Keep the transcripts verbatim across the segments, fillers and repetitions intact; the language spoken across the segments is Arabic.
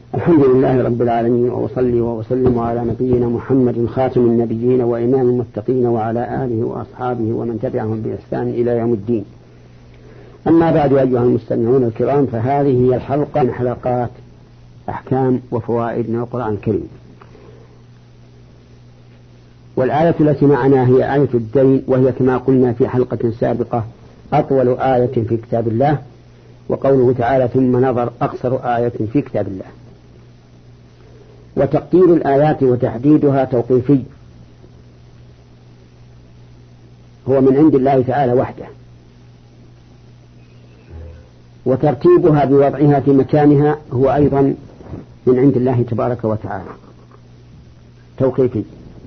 الحمد لله رب العالمين، وأصلي وأسلم على نبينا محمد خاتم النبيين وإمام المتقين وعلى آله وأصحابه ومن تبعهم بإحسان إلى يوم الدين. أما بعد، أيها المستمعون الكرام، فهذه هي الحلقة من حلقات أحكام وفوائد من القرآن الكريم. والآية التي معنا هي آية الدين، وهي كما قلنا في حلقة سابقة أطول آية في كتاب الله، وقوله تعالى ثم نظر أقصر آية في كتاب الله. وتقدير الآيات وتحديدها توقيفي، هو من عند الله تعالى وحده، وترتيبها بوضعها في مكانها هو أيضا من عند الله تبارك وتعالى توقيفي.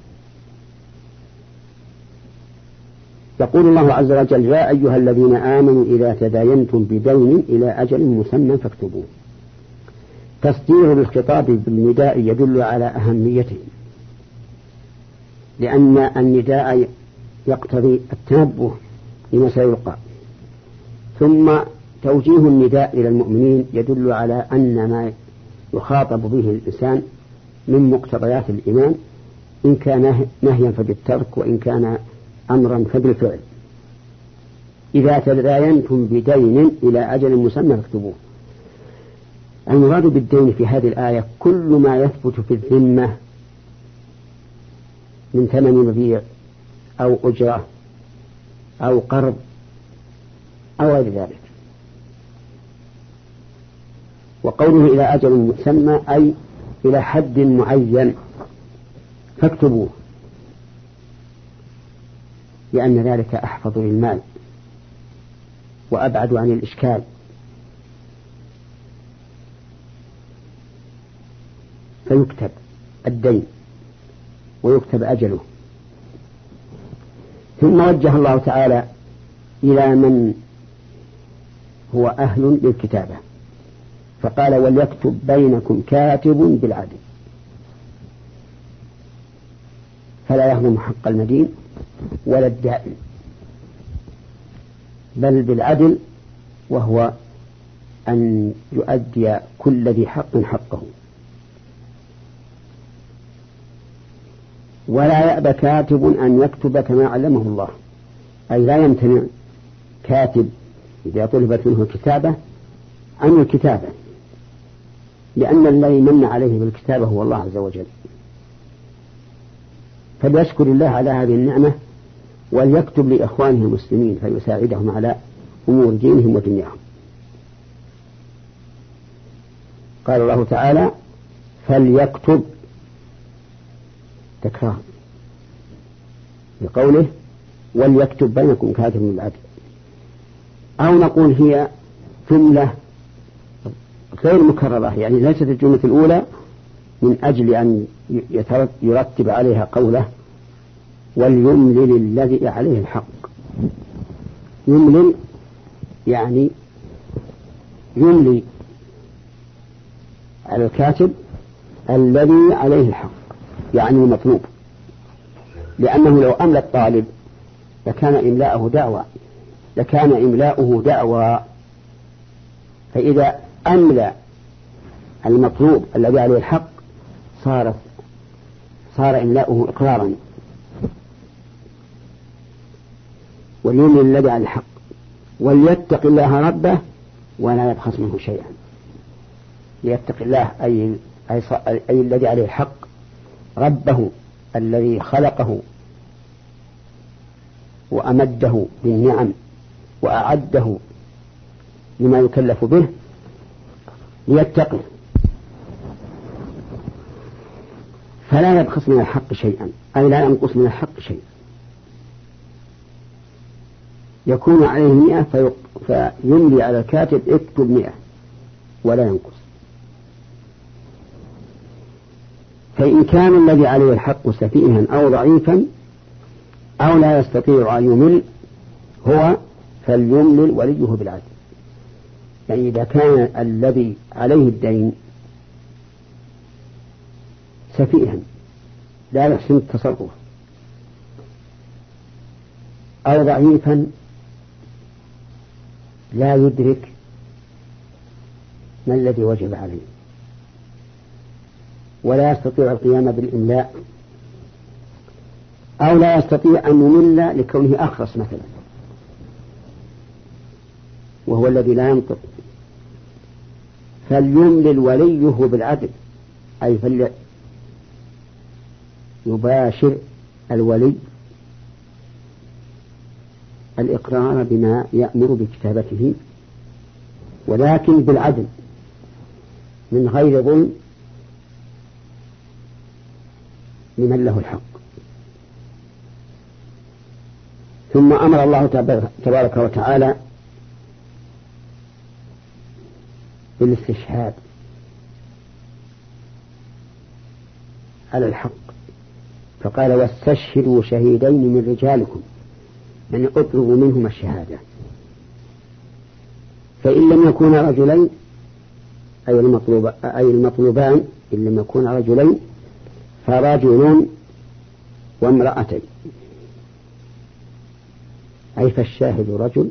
يقول الله عز وجل: يا أيها الذين آمنوا إذا تداينتم بدين إلى أجل مسمى فاكتبوه. تصدير الخطاب بالنداء يدل على أهميته، لأن النداء يقتضي التنبه لما سيلقى، ثم توجيه النداء إلى المؤمنين يدل على أن ما يخاطب به الإنسان من مقتضيات الإيمان، إن كان نهيا فبالترك، وإن كان أمرا فبالفعل. إذا تداينتم بدين إلى أجل مسمى فاكتبوه. المراد بالدين في هذه الآية كل ما يثبت في الذمة من ثمن مبيع أو أجرة أو قرض أو غير ذلك. وقوله إلى أجل مسمى أي إلى حد معين فاكتبوه، لأن ذلك أحفظ للمال وأبعد عن الإشكال. فيكتب الدين ويكتب أجله. ثم وجه الله تعالى إلى من هو أهل للكتابة، فقال: وليكتب بينكم كاتب بالعدل. فلا يهضم حق المدين ولا الدائن، بل بالعدل، وهو أن يؤدي كل ذي حق حقه. ولا يأبى كاتب أن يكتب كما علمه الله، أي لا يمتنع كاتب إذا طلبت منه الكتابة عن الكتابة، لأن الذي من عليه بالكتابة هو الله عز وجل. فليشكر الله على هذه النعمة، وليكتب لإخوانه المسلمين فيساعدهم على أمور دينهم ودنياهم. قال الله تعالى: فليكتب، تكرار بقوله وليكتب بينكم كاتب بالعدل. أو نقول هي جملة غير مكررة، يعني ليست الجملة الأولى من أجل أن يرتب عليها قوله وليملل الذي عليه الحق. يملل يعني يملي على الكاتب الذي عليه الحق، يعني المطلوب، لأنه لو أملى الطالب لكان إملاؤه دعوى لكان إملاؤه دعوى فإذا أملى المطلوب الذي عليه الحق صار صار إملاؤه إقرارا. وليملل الذي على الحق وليتق الله ربه ولا يبخس منه شيئا. ليتق الله أي, أي, أي الذي عليه الحق ربه الذي خلقه وأمده بالنعم وأعده لما يكلف به، ليتقه فلا يبخس من الحق شيئا، أي لا ينقص من الحق شيئا. يكون عليه مئة فيملي على الكاتب اكتب مئة ولا ينقص. فإن كان الذي عليه الحق سفيها أو ضعيفا أو لا يستطيع أن يمل هو فليملل وليه بالعدل. يعني إذا كان الذي عليه الدين سفيها لا يحسن التصرف أو ضعيفا لا يدرك ما الذي وجب عليه ولا يستطيع القيام بالإملاء، أو لا يستطيع أن يمل لكونه أخرس مثلا وهو الذي لا ينطق، فليملل وليه بالعدل، أي فليباشر الولي الإقرار بما يأمر بكتابته، ولكن بالعدل من غير ظلم لمن له الحق. ثم أمر الله تبارك وتعالى بالاستشهاد على الحق، فقال واستشهدوا شهيدين من رجالكم، يعني اطلبوا منهما الشهادة. فإن لم يكونا رجلين أي المطلوب أي المطلوبان إن لم يكونا رجلين فرجل وامرأتين، أي فالشاهد رجل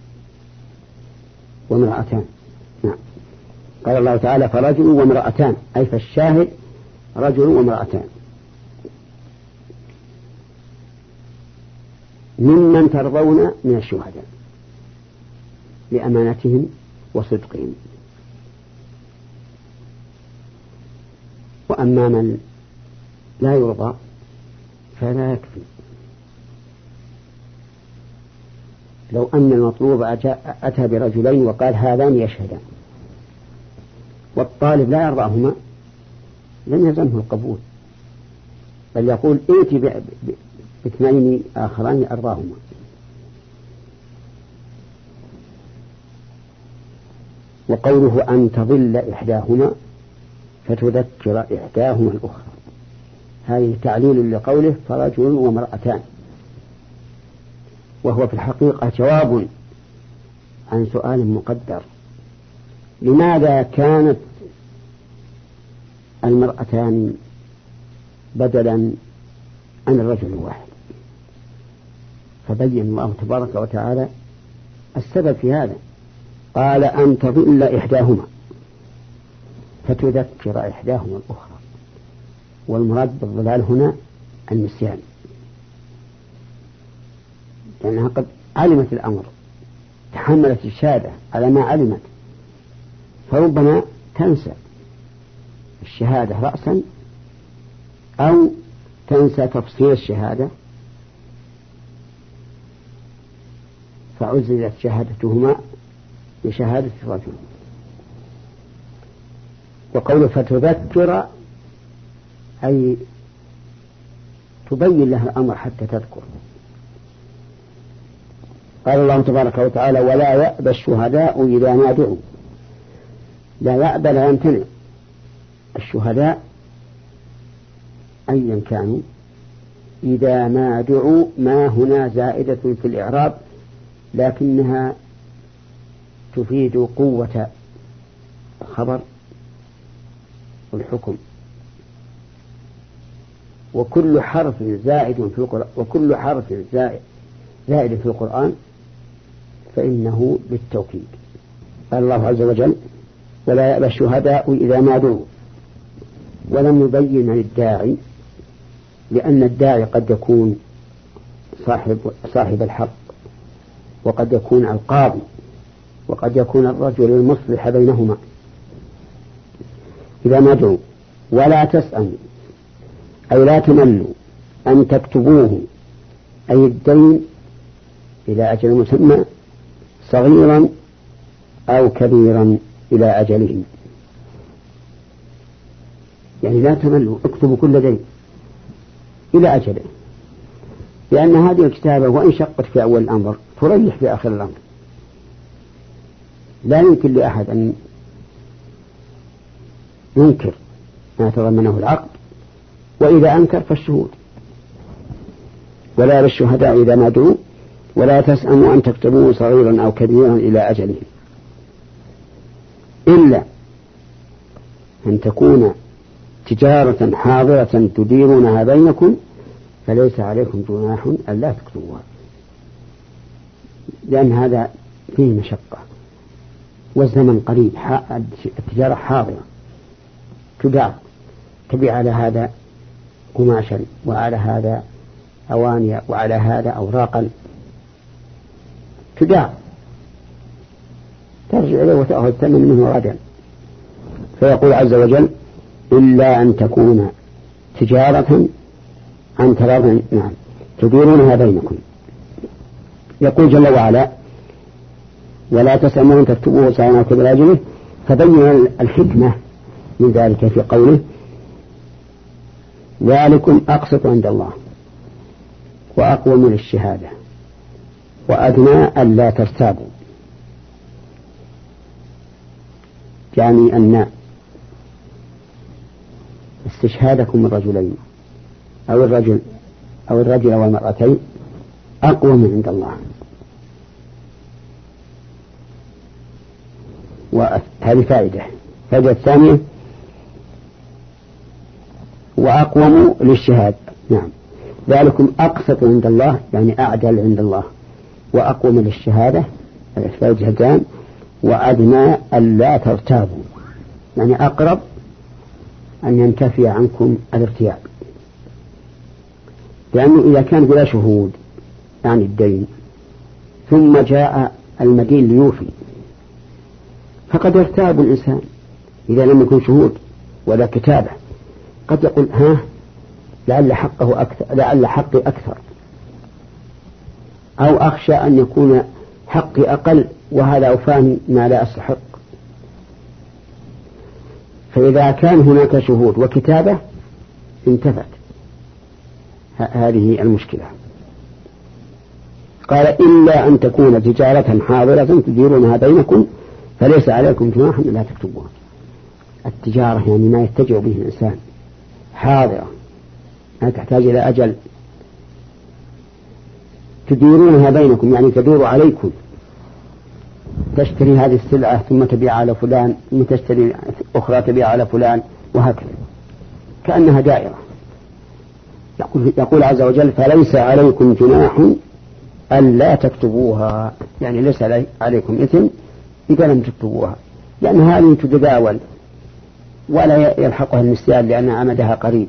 وامرأتان. نعم، قال الله تعالى فرجل وامرأتان، أي فالشاهد رجل وامرأتان ممن ترضون من الشهداء لأمانتهم وصدقهم. وأما من لا يرضى فلا يكفي. لو أن المطلوب أتى برجلين وقال هذان يشهدان والطالب لا يرضاهما لن يلزمه القبول، بل يقول ائت باثنين آخرين أرضاهما. وقوله أن تضل إحداهما فتذكر إحداهما الأخرى، هذه تعليل لقوله فرجل وامرأتان، وهو في الحقيقة جواب عن سؤال مقدر: لماذا كانت المرأتان بدلا عن الرجل الواحد؟ فبين الله تبارك وتعالى السبب في هذا، قال أن تضل إحداهما فتذكر إحداهما الأخرى، والمراد بالضلال هنا النسيان، لأنها قد علمت الأمر، تحملت الشهادة على ما علمت، فربما تنسى الشهادة رأسا أو تنسى تفصيل الشهادة فعزلت شهادتهما بشهادة الرجل. وقوله فتذكر أي تبين لها الأمر حتى تذكر. قال الله تبارك وتعالى ولا يأبى الشهداء إذا ما دعوا. لا يأبى لا يمتنع، الشهداء أيا كانوا إذا ما دعوا، ما هنا زائدة في الإعراب لكنها تفيد قوة الخبر والحكم، وكل حرف زائد في القرآن وكل حرف زائد زائد في القرآن فإنه بالتوكيد. قال الله عز وجل ولا يأبى الشهداء إذا ما دعوا، ولم يبين للداعي، لأن الداعي قد يكون صاحب صاحب الحق، وقد يكون القاضي، وقد يكون الرجل المصلح بينهما. إذا ما دعوا ولا تسأموا أي لا تملوا أن تكتبوه، أي الدين إلى أجل مسمى صغيرا أو كبيرا إلى أجله، يعني لا تملوا، اكتبوا كل دين إلى أجله، لأن هذه الكتابة وإن شقت في أول الأمر تريح في آخر الأمر. لا يمكن لأحد أن ينكر ما تضمنه العقد، وإذا أنكر فالشهود. ولا بالشهداء إذا ما دعوا ولا تسأموا أن تكتبوه صغيرا أو كبيرا إلى أجله، إلا أن تكون تجارة حاضرة تديرونها بينكم فليس عليكم جناح ألا تكتبوها، لأن هذا فيه مشقة والزمن قريب، التجارة حاضرة تدار. تبيع على هذا قماشا وعلى هذا أوانيا وعلى هذا أوراقا تباع، ترجع إليه وتأخذ الثمن منه غدا. فيقول عز وجل إلا أن تكون تجارة عن تراض نعم تديرونها بينكم. يقول جل وعلا ولا تسأموا أن تكتبوه سواء براجله، فبين الحكمة من ذلك في قوله ذلكم أقسط عند الله وأقوم للشهادة وأدنى ألا ترتابوا، يعني أن استشهادكم الرجلين أو الرجل أو الرجل والمرأتين أقوم عند الله. وهذه فائدة. فائدة الثانية وأقوم للشهادة نعم ذلكم أقسط عند الله يعني أعدل عند الله، وأقوم للشهادة فائدتان، وأدنى ألا ترتابوا يعني أقرب أن ينتفي عنكم الارتياب، لأنه إذا كان بلا شهود يعني الدين ثم جاء المدين ليوفي فقد يرتاب الإنسان إذا لم يكن شهود ولا كتابة، قد يقول ها لعل حقه أكثر لعل حقي أكثر، أو أخشى أن يكون حقي أقل وهذا أوفاني ما لا أستحق. فإذا كان هناك شهود وكتابة انتفت هذه المشكلة. قال إلا أن تكون تجارة حاضرة تديرونها بينكم فليس عليكم جناح لا تكتبوها. التجارة يعني ما يتجه به الإنسان حاضرة لا تحتاج إلى أجل، تديرونها بينكم يعني تدور عليكم، تشتري هذه السلعة ثم تبيع على فلان ثم تشتري أخرى تبيع على فلان وهكذا كأنها دائرة. يقول, يقول عز وجل فليس عليكم جناح ألا تكتبوها، يعني ليس عليكم إثم إذا لم تكتبوها، لأن هذه تتداول ولا يلحقها النسيان لأن عمدها قريب،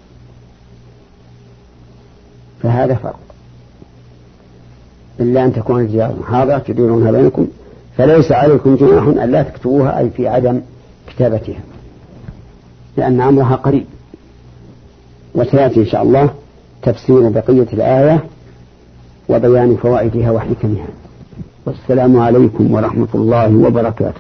فهذا فرق. إلا أن تكون التجارة حاضرة تديرونها بينكم فليس عليكم جناح ألا تكتبوها أي في عدم كتابتها لأن أمرها قريب. وسيأتي إن شاء الله تفسير بقية الآية وبيان فوائدها وحكمها. والسلام عليكم ورحمة الله وبركاته.